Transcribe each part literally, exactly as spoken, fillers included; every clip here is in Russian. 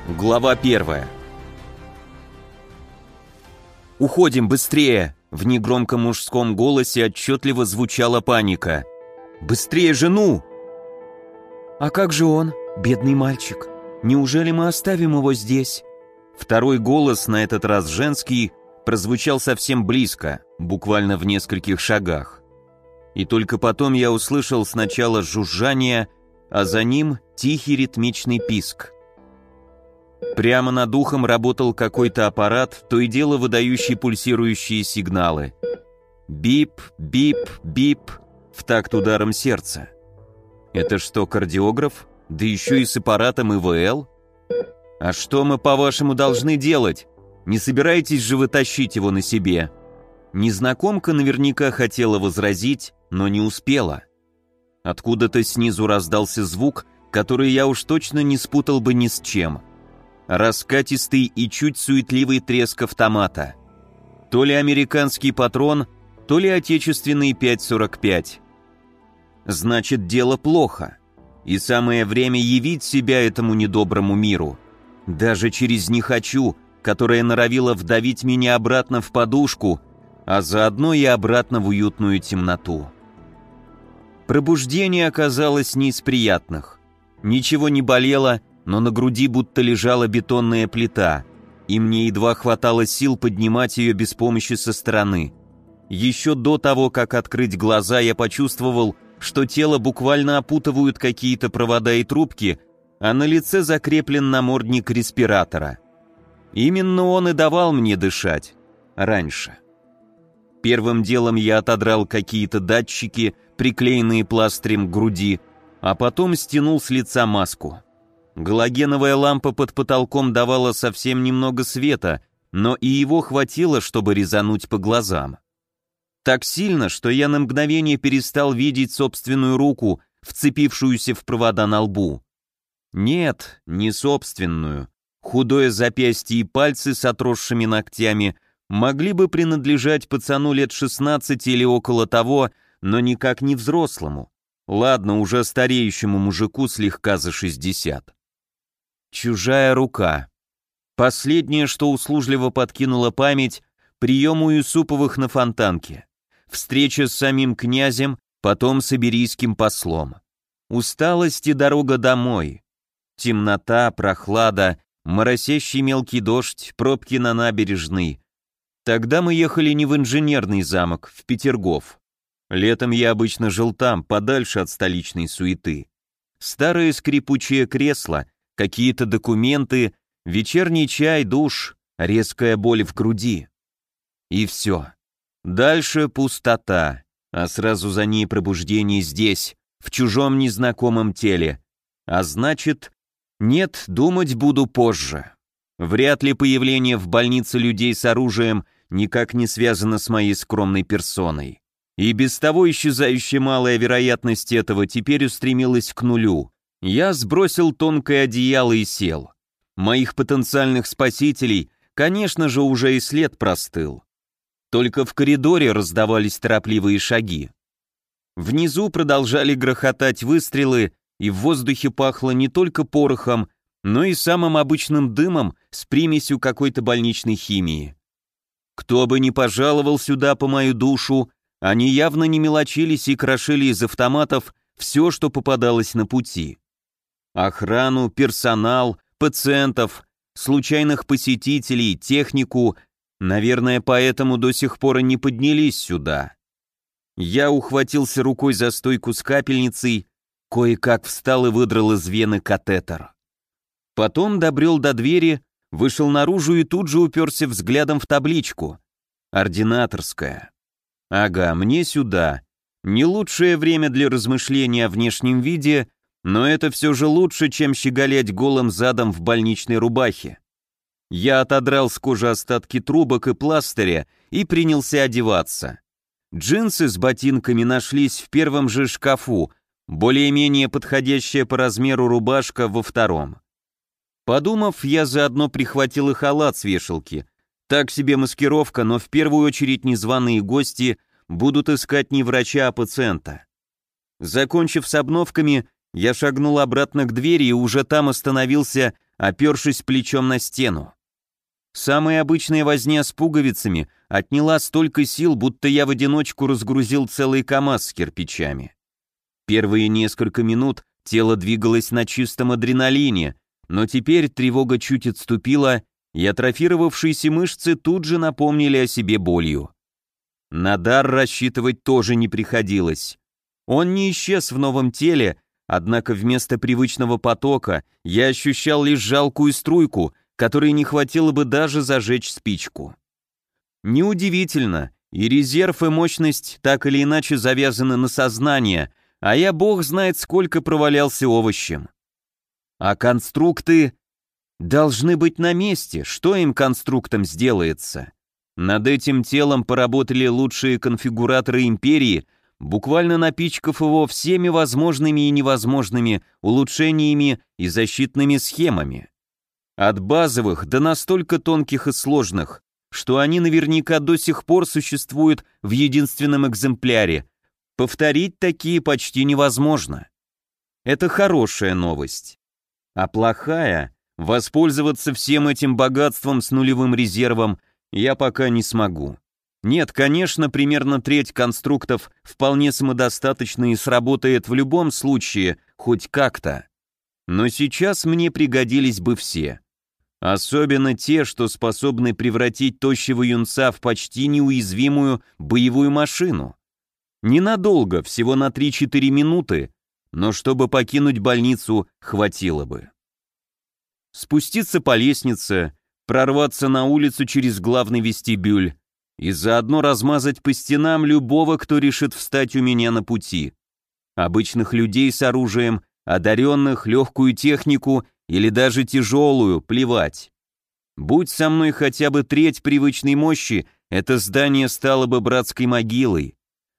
Глава первая. «Уходим, быстрее!» В негромком мужском голосе отчетливо звучала паника. «Быстрее, жену!» «А как же он, бедный мальчик? Неужели мы оставим его здесь?» Второй голос, на этот раз женский, прозвучал совсем близко, буквально в нескольких шагах. И только потом я услышал сначала жужжание, а за ним тихий ритмичный писк. Прямо над ухом работал какой-то аппарат, то и дело выдающий пульсирующие сигналы. Бип, бип, бип, в такт ударом сердца. Это что, кардиограф? Да еще и с аппаратом И В Л? А что мы, по-вашему, должны делать? Не собираетесь же вы тащить его на себе? Незнакомка наверняка хотела возразить, но не успела. Откуда-то снизу раздался звук, который я уж точно не спутал бы ни с чем. Раскатистый и чуть суетливый треск автомата. То ли американский патрон, то ли отечественный пять сорок пять. Значит, дело плохо. И самое время явить себя этому недоброму миру. Даже через «не хочу», которая норовила вдавить меня обратно в подушку, а заодно и обратно в уютную темноту. Пробуждение оказалось не из приятных. Ничего не болело, но на груди будто лежала бетонная плита, и мне едва хватало сил поднимать ее без помощи со стороны. Еще до того, как открыть глаза, я почувствовал, что тело буквально опутывают какие-то провода и трубки, а на лице закреплен намордник респиратора. Именно он и давал мне дышать. Раньше. Первым делом я отодрал какие-то датчики, приклеенные пластырем к груди, а потом стянул с лица маску. Галогеновая лампа под потолком давала совсем немного света, но и его хватило, чтобы резануть по глазам. Так сильно, что я на мгновение перестал видеть собственную руку, вцепившуюся в провода на лбу. Нет, не собственную. Худое запястье и пальцы с отросшими ногтями могли бы принадлежать пацану лет шестнадцати или около того, но никак не взрослому. Ладно, уже стареющему мужику слегка за шестьдесят. Чужая рука. Последнее, что услужливо подкинула память, прием у Юсуповых на Фонтанке. Встреча с самим князем, потом с иберийским послом. Усталость и дорога домой. Темнота, прохлада, моросящий мелкий дождь, пробки на набережной. Тогда мы ехали не в инженерный замок, в Петергоф. Летом я обычно жил там, подальше от столичной суеты. Старое скрипучее кресло, какие-то документы, вечерний чай, душ, резкая боль в груди. И все. Дальше пустота, а сразу за ней пробуждение здесь, в чужом незнакомом теле. А значит, нет, думать буду позже. Вряд ли появление в больнице людей с оружием никак не связано с моей скромной персоной. И без того исчезающая малая вероятность этого теперь устремилась к нулю. Я сбросил тонкое одеяло и сел. Моих потенциальных спасителей, конечно же, уже и след простыл. Только в коридоре раздавались торопливые шаги. Внизу продолжали грохотать выстрелы, и в воздухе пахло не только порохом, но и самым обычным дымом с примесью какой-то больничной химии. Кто бы ни пожаловал сюда по мою душу, они явно не мелочились и крошили из автоматов все, что попадалось на пути. Охрану, персонал, пациентов, случайных посетителей, технику, наверное, поэтому до сих пор и не поднялись сюда. Я ухватился рукой за стойку с капельницей, кое-как встал и выдрал из вены катетер. Потом добрел до двери, вышел наружу и тут же уперся взглядом в табличку. Ординаторская. Ага, мне сюда. Не лучшее время для размышления о внешнем виде, но это все же лучше, чем щеголять голым задом в больничной рубахе. Я отодрал с кожи остатки трубок и пластыря и принялся одеваться. Джинсы с ботинками нашлись в первом же шкафу, более-менее подходящая по размеру рубашка во втором. Подумав, я заодно прихватил и халат с вешалки. Так себе маскировка, но в первую очередь незваные гости будут искать не врача, а пациента. Закончив с обновками, я шагнул обратно к двери и уже там остановился, опершись плечом на стену. Самая обычная возня с пуговицами отняла столько сил, будто я в одиночку разгрузил целый КАМАЗ с кирпичами. Первые несколько минут тело двигалось на чистом адреналине, но теперь тревога чуть отступила, и атрофировавшиеся мышцы тут же напомнили о себе болью. На дар рассчитывать тоже не приходилось. Он не исчез в новом теле, однако вместо привычного потока я ощущал лишь жалкую струйку, которой не хватило бы даже зажечь спичку. Неудивительно, и резерв, и мощность так или иначе завязаны на сознание, а я бог знает сколько провалялся овощем. А конструкты должны быть на месте, что им конструктам сделается? Над этим телом поработали лучшие конфигураторы империи, буквально напичкав его всеми возможными и невозможными улучшениями и защитными схемами. От базовых до настолько тонких и сложных, что они наверняка до сих пор существуют в единственном экземпляре. Повторить такие почти невозможно. Это хорошая новость. А плохая — воспользоваться всем этим богатством с нулевым резервом я пока не смогу. Нет, конечно, примерно треть конструктов вполне самодостаточна и сработает в любом случае, хоть как-то. Но сейчас мне пригодились бы все. Особенно те, что способны превратить тощего юнца в почти неуязвимую боевую машину. Ненадолго, всего на три-четыре минуты, но чтобы покинуть больницу, хватило бы. Спуститься по лестнице, прорваться на улицу через главный вестибюль и заодно размазать по стенам любого, кто решит встать у меня на пути. Обычных людей с оружием, одаренных, легкую технику или даже тяжелую, плевать. Будь со мной хотя бы треть привычной мощи, это здание стало бы братской могилой.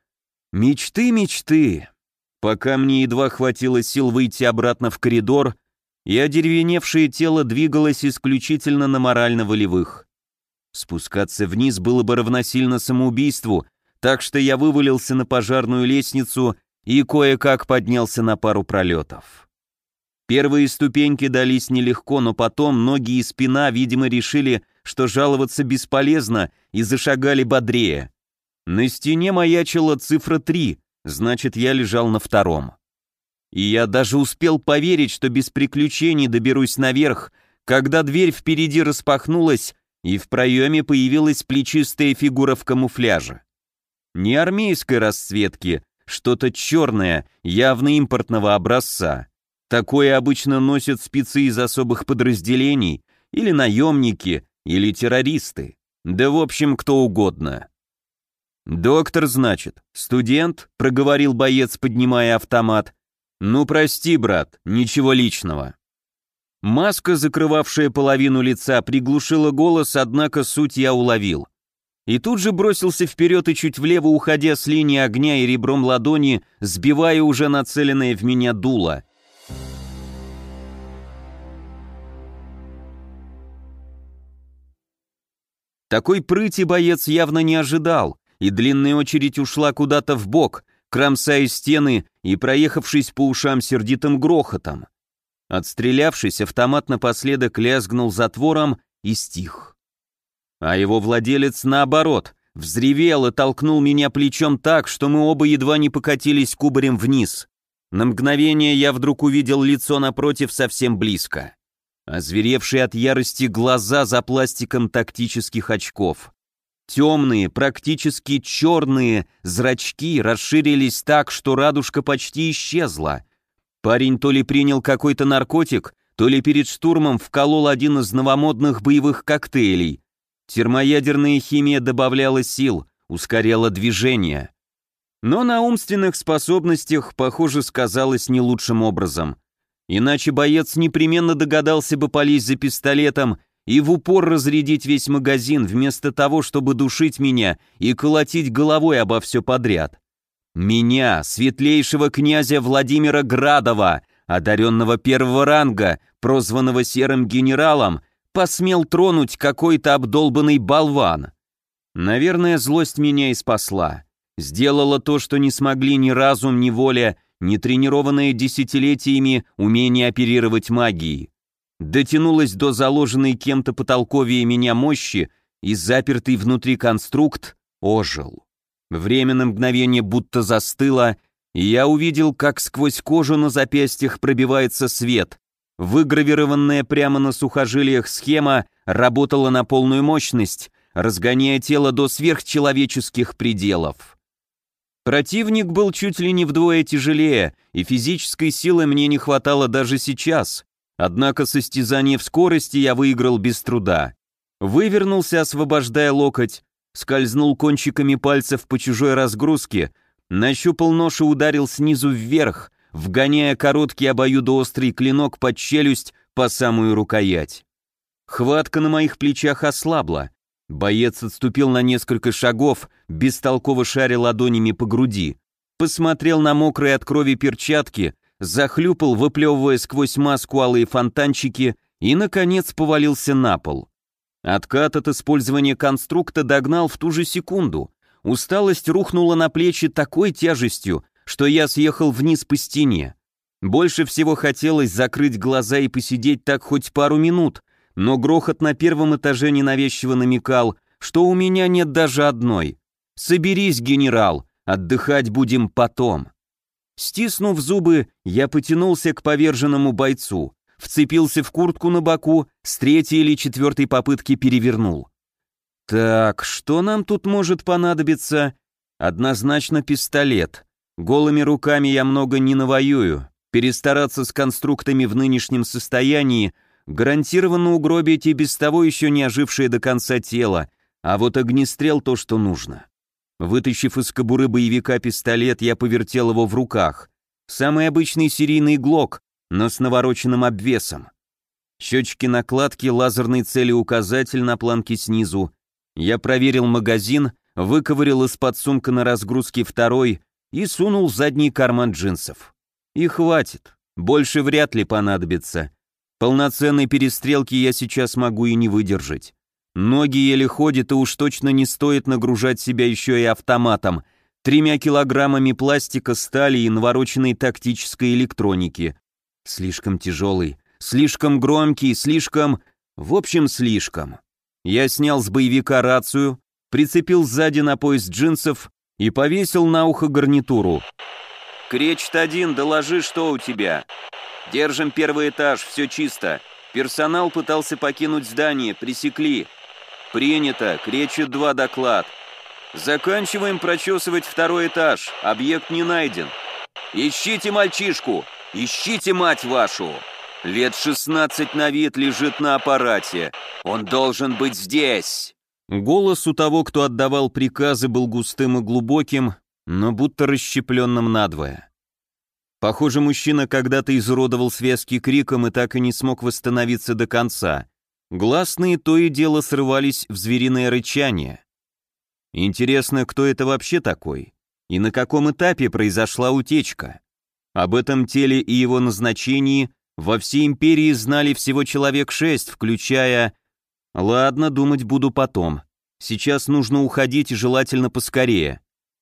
Мечты, мечты. Пока мне едва хватило сил выйти обратно в коридор, и одеревеневшее тело двигалось исключительно на морально-волевых. Спускаться вниз было бы равносильно самоубийству, так что я вывалился на пожарную лестницу и кое-как поднялся на пару пролетов. Первые ступеньки дались нелегко, но потом ноги и спина, видимо, решили, что жаловаться бесполезно, и зашагали бодрее. На стене маячила цифра три, значит, я лежал на втором. И я даже успел поверить, что без приключений доберусь наверх, когда дверь впереди распахнулась, и в проеме появилась плечистая фигура в камуфляже. Не армейской расцветки, что-то черное, явно импортного образца. Такое обычно носят спецы из особых подразделений, или наемники, или террористы. Да в общем, кто угодно. «Доктор, значит, студент?» — проговорил боец, поднимая автомат. «Ну, прости, брат, ничего личного». Маска, закрывавшая половину лица, приглушила голос, однако суть я уловил. И тут же бросился вперед и чуть влево, уходя с линии огня и ребром ладони, сбивая уже нацеленное в меня дуло. Такой прыти боец явно не ожидал, и длинная очередь ушла куда-то в бок, кромсая стены и проехавшись по ушам сердитым грохотом. Отстрелявшись, автомат напоследок лязгнул затвором и стих. А его владелец, наоборот, взревел и толкнул меня плечом так, что мы оба едва не покатились кубарем вниз. На мгновение я вдруг увидел лицо напротив совсем близко. Озверевшие от ярости глаза за пластиком тактических очков. Темные, практически черные зрачки расширились так, что радужка почти исчезла. Парень то ли принял какой-то наркотик, то ли перед штурмом вколол один из новомодных боевых коктейлей. Термоядерная химия добавляла сил, ускоряла движение. Но на умственных способностях, похоже, сказалось не лучшим образом. Иначе боец непременно догадался бы полезть за пистолетом и в упор разрядить весь магазин, вместо того, чтобы душить меня и колотить головой обо все подряд. Меня, светлейшего князя Владимира Градова, одаренного первого ранга, прозванного Серым Генералом, посмел тронуть какой-то обдолбанный болван. Наверное, злость меня и спасла. Сделала то, что не смогли ни разум, ни воля, ни тренированное десятилетиями умение оперировать магией. дотянулась до заложенной кем-то потолковее меня мощи, и запертый внутри конструкт ожил. Время на мгновение будто застыло, и я увидел, как сквозь кожу на запястьях пробивается свет. Выгравированная прямо на сухожилиях схема работала на полную мощность, разгоняя тело до сверхчеловеческих пределов. Противник был чуть ли не вдвое тяжелее, и физической силы мне не хватало даже сейчас. Однако состязание в скорости я выиграл без труда. Вывернулся, освобождая локоть, скользнул кончиками пальцев по чужой разгрузке, нащупал нож и ударил снизу вверх, вгоняя короткий обоюдоострый клинок под челюсть по самую рукоять. Хватка на моих плечах ослабла. Боец отступил на несколько шагов, бестолково шаря ладонями по груди, посмотрел на мокрые от крови перчатки, захлюпал, выплевывая сквозь маску алые фонтанчики, и, наконец, повалился на пол. Откат от использования конструкта догнал в ту же секунду. Усталость рухнула на плечи такой тяжестью, что я съехал вниз по стене. Больше всего хотелось закрыть глаза и посидеть так хоть пару минут, но грохот на первом этаже ненавязчиво намекал, что у меня нет даже одной. «Соберись, генерал, отдыхать будем потом». Стиснув зубы, я потянулся к поверженному бойцу, вцепился в куртку на боку, с третьей или четвертой попытки перевернул. Так, что нам тут может понадобиться? Однозначно пистолет. Голыми руками я много не навоюю. Перестараться с конструктами в нынешнем состоянии гарантированно угробить и без того еще не ожившее до конца тело, а вот огнестрел то, что нужно. Вытащив из кобуры боевика пистолет, я повертел его в руках. Самый обычный серийный глок, но с навороченным обвесом. Щечки накладки, лазерный целеуказатель на планке снизу. Я проверил магазин, выковырял из-под сумка на разгрузке второй и сунул в задний карман джинсов. И хватит, больше вряд ли понадобится. Полноценной перестрелки я сейчас могу и не выдержать. Ноги еле ходят, и уж точно не стоит нагружать себя еще и автоматом, тремя килограммами пластика, стали и навороченной тактической электроники. Слишком тяжелый, слишком громкий, слишком... В общем, слишком. Я снял с боевика рацию, прицепил сзади на пояс джинсов и повесил на ухо гарнитуру. «Кречет один, доложи, что у тебя?» «Держим первый этаж, все чисто. Персонал пытался покинуть здание, пресекли». «Принято, Кречет два, доклад». «Заканчиваем прочесывать второй этаж, объект не найден». «Ищите мальчишку! Ищите, мать вашу!» «Лет шестнадцать на вид, лежит на аппарате. Он должен быть здесь!» Голос у того, кто отдавал приказы, был густым и глубоким, но будто расщепленным надвое. Похоже, мужчина когда-то изуродовал связки криком и так и не смог восстановиться до конца. Гласные то и дело срывались в звериное рычание. Интересно, кто это вообще такой? И на каком этапе произошла утечка? Об этом теле и его назначении во всей империи знали всего человек шесть, включая... Ладно, думать буду потом. Сейчас нужно уходить и желательно поскорее.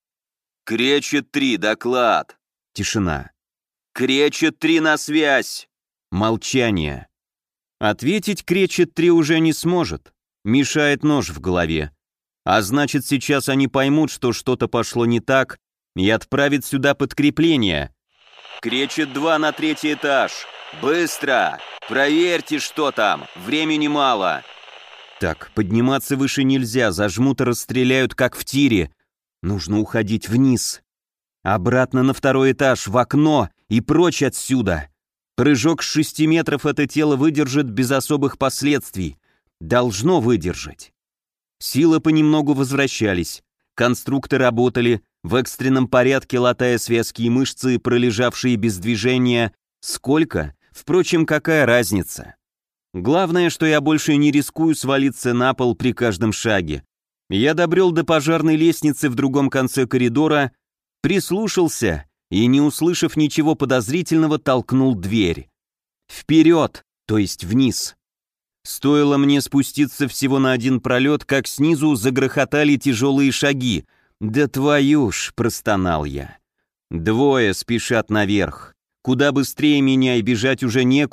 «Кречет три, доклад!» Тишина. «Кречет три на связь!» Молчание. Ответить Кречет три уже не сможет. Мешает нож в голове. А значит, сейчас они поймут, что что-то пошло не так, и отправят сюда подкрепление. «Кречет два на третий этаж! Быстро! Проверьте, что там! Времени мало!» Так, подниматься выше нельзя, зажмут и расстреляют, как в тире. Нужно уходить вниз. Обратно на второй этаж, в окно и прочь отсюда. Прыжок с шести метров это тело выдержит без особых последствий. Должно выдержать. Силы понемногу возвращались. Конструкты работали, в экстренном порядке латая связки и мышцы, пролежавшие без движения. Сколько? Впрочем, какая разница? Главное, что я больше не рискую свалиться на пол при каждом шаге. Я добрел до пожарной лестницы в другом конце коридора, прислушался и, не услышав ничего подозрительного, толкнул дверь. Вперед, то есть вниз. Стоило мне спуститься всего на один пролет, как снизу загрохотали тяжелые шаги. «Да твою ж!» — простонал я. Двое спешат наверх. Куда быстрее меня и бежать уже некуда,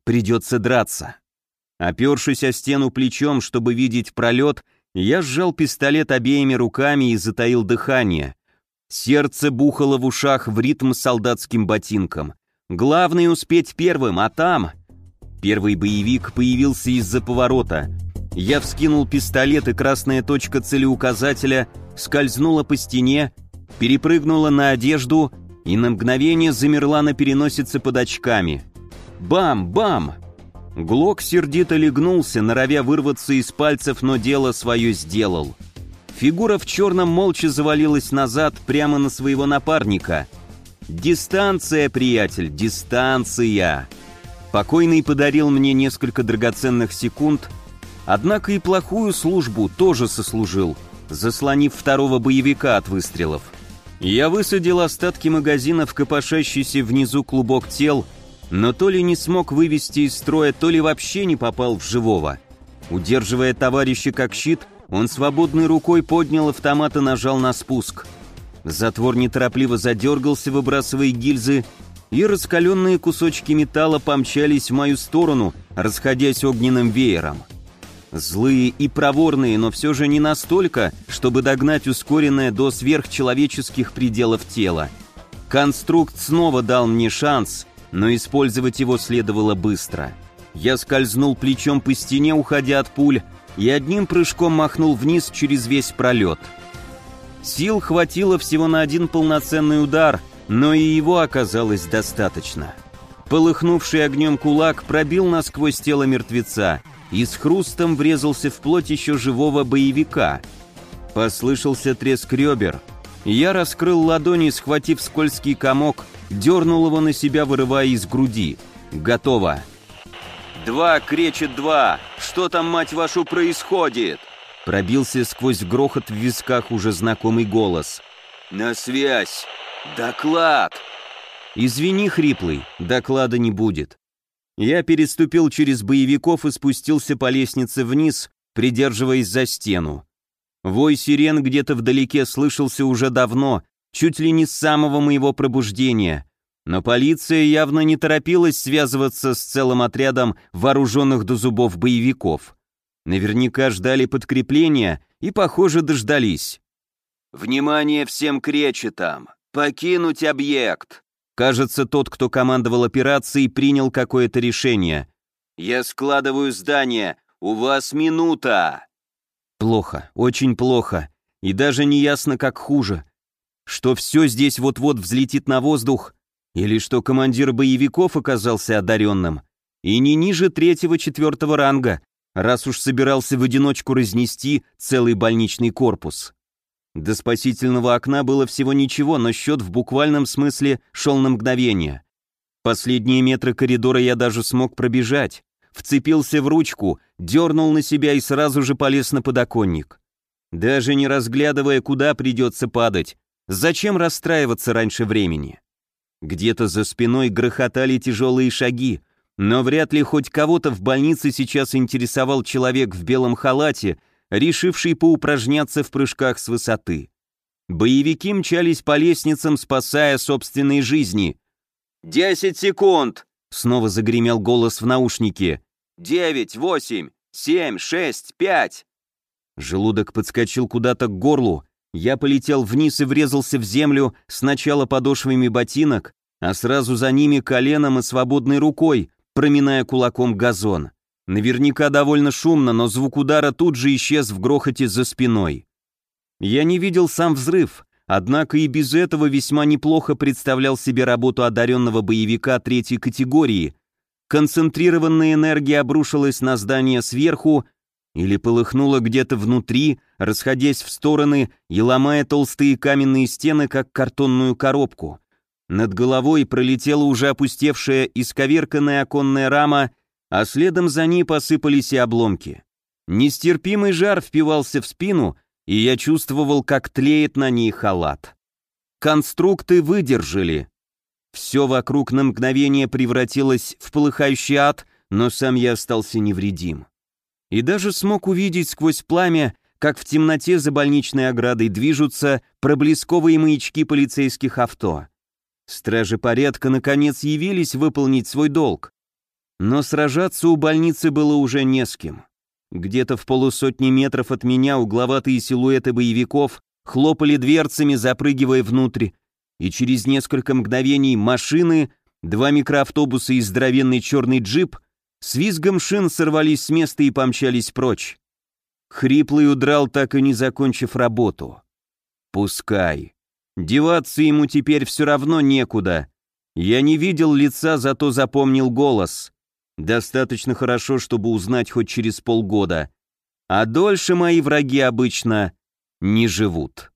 придется драться. Опершись о стену плечом, чтобы видеть пролет, я сжал пистолет обеими руками и затаил дыхание. Сердце бухало в ушах в ритм солдатским ботинком. Главное успеть первым, а там... Первый боевик появился из-за поворота. Я вскинул пистолет, и красная точка целеуказателя скользнула по стене, перепрыгнула на одежду и на мгновение замерла на переносице под очками. Бам-бам! Глок сердито легнулся, норовя вырваться из пальцев, но дело свое сделал. Фигура в черном молча завалилась назад прямо на своего напарника. «Дистанция, приятель, дистанция!» Покойный подарил мне несколько драгоценных секунд, однако и плохую службу тоже сослужил, заслонив второго боевика от выстрелов. Я высадил остатки магазина в копошащийся внизу клубок тел, но то ли не смог вывести из строя, то ли вообще не попал в живого. Удерживая товарища как щит, он свободной рукой поднял автомат и нажал на спуск. Затвор неторопливо задергался, выбрасывая гильзы, и раскаленные кусочки металла помчались в мою сторону, расходясь огненным веером. Злые и проворные, но все же не настолько, чтобы догнать ускоренное до сверхчеловеческих пределов тела. Конструкт снова дал мне шанс, но использовать его следовало быстро. Я скользнул плечом по стене, уходя от пуль, и одним прыжком махнул вниз через весь пролет. Сил хватило всего на один полноценный удар, но и его оказалось достаточно. Полыхнувший огнем кулак пробил насквозь тело мертвеца и с хрустом врезался в плоть еще живого боевика. Послышался треск ребер. Я раскрыл ладони, схватив скользкий комок, дернул его на себя, вырывая из груди. Готово. «Два, кречет два! Что там, мать вашу, происходит?» Пробился сквозь грохот в висках уже знакомый голос. «На связь! Доклад!» «Извини, хриплый, доклада не будет». Я переступил через боевиков и спустился по лестнице вниз, придерживаясь за стену. Вой сирен где-то вдалеке слышался уже давно, чуть ли не с самого моего пробуждения. Но полиция явно не торопилась связываться с целым отрядом вооруженных до зубов боевиков. Наверняка ждали подкрепления и, похоже, дождались. «Внимание всем кречетам! Покинуть объект!» Кажется, тот, кто командовал операцией, принял какое-то решение. «Я складываю здание! У вас минута!» Плохо, очень плохо. И даже не ясно, как хуже. Что все здесь вот-вот взлетит на воздух, или что командир боевиков оказался одаренным, и не ниже третьего-четвертого ранга, раз уж собирался в одиночку разнести целый больничный корпус. До спасительного окна было всего ничего, но счет в буквальном смысле шел на мгновение. Последние метры коридора я даже смог пробежать, вцепился в ручку, дернул на себя и сразу же полез на подоконник. Даже не разглядывая, куда придется падать, зачем расстраиваться раньше времени? Где-то за спиной грохотали тяжелые шаги, но вряд ли хоть кого-то в больнице сейчас интересовал человек в белом халате, решивший поупражняться в прыжках с высоты. Боевики мчались по лестницам, спасая собственные жизни. «Десять секунд!» — снова загремел голос в наушнике. «Девять, восемь, семь, шесть, пять!» Желудок подскочил куда-то к горлу. Я полетел вниз и врезался в землю сначала подошвами ботинок, а сразу за ними коленом и свободной рукой, проминая кулаком газон. Наверняка довольно шумно, но звук удара тут же исчез в грохоте за спиной. Я не видел сам взрыв, однако и без этого весьма неплохо представлял себе работу одаренного боевика третьей категории. Концентрированная энергия обрушилась на здание сверху или полыхнула где-то внутри, расходясь в стороны и ломая толстые каменные стены, как картонную коробку. Над головой пролетела уже опустевшая исковерканная оконная рама, а следом за ней посыпались и обломки. Нестерпимый жар впивался в спину, и я чувствовал, как тлеет на ней халат. Конструкты выдержали. Все вокруг на мгновение превратилось в полыхающий ад, но сам я остался невредим. И даже смог увидеть сквозь пламя, как в темноте за больничной оградой движутся проблесковые маячки полицейских авто. Стражи порядка наконец явились выполнить свой долг. Но сражаться у больницы было уже не с кем. Где-то в полусотни метров от меня угловатые силуэты боевиков хлопали дверцами, запрыгивая внутрь, и через несколько мгновений машины, два микроавтобуса и здоровенный черный джип с визгом шин сорвались с места и помчались прочь. Хриплый удрал, так и не закончив работу. Пускай. Деваться ему теперь все равно некуда. Я не видел лица, зато запомнил голос. Достаточно хорошо, чтобы узнать хоть через полгода. А дольше мои враги обычно не живут.